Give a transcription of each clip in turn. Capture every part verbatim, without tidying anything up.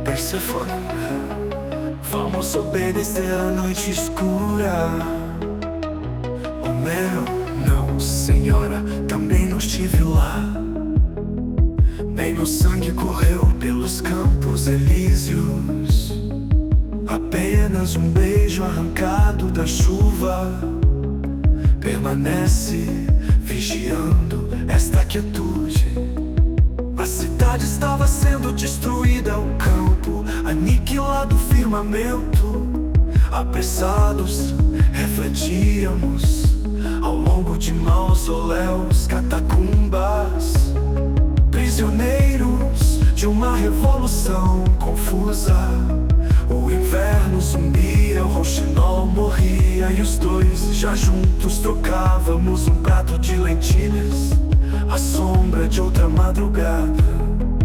Perséfone, vamos obedecer à noite escura. Homero, não, senhora, também não estive lá. Nem meu sangue correu pelos campos elíseos. Apenas um beijo arrancado da chuva permanece vigiando esta quietude. A cidade estava sendo destruída, o campo aniquilado, o firmamento. Apressados, refletíamos ao longo de mausoléus, catacumbas, prisioneiros de uma revolução confusa. O inverno zumbia, o rouxinol morria, e os dois já juntos trocávamos um prato de lentilhas à sombra de outra madrugada.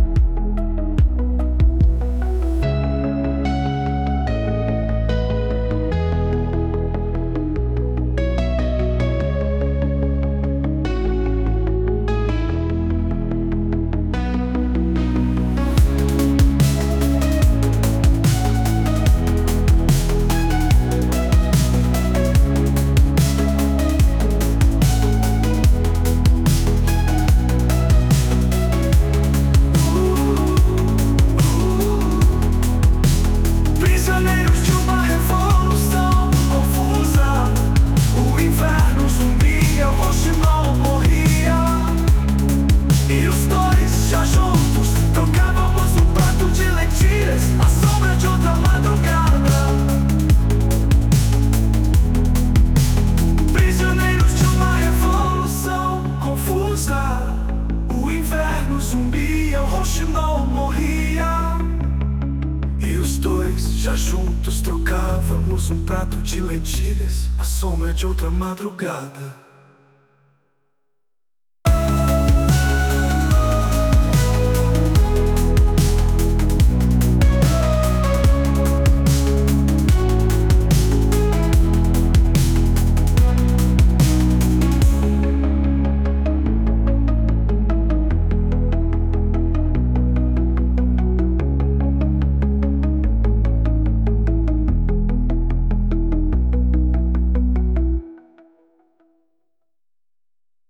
O inverno zumbia, o rouxinol morria, e os dois já juntos trocávamos um prato de lentilhas à sombra de outra madrugada.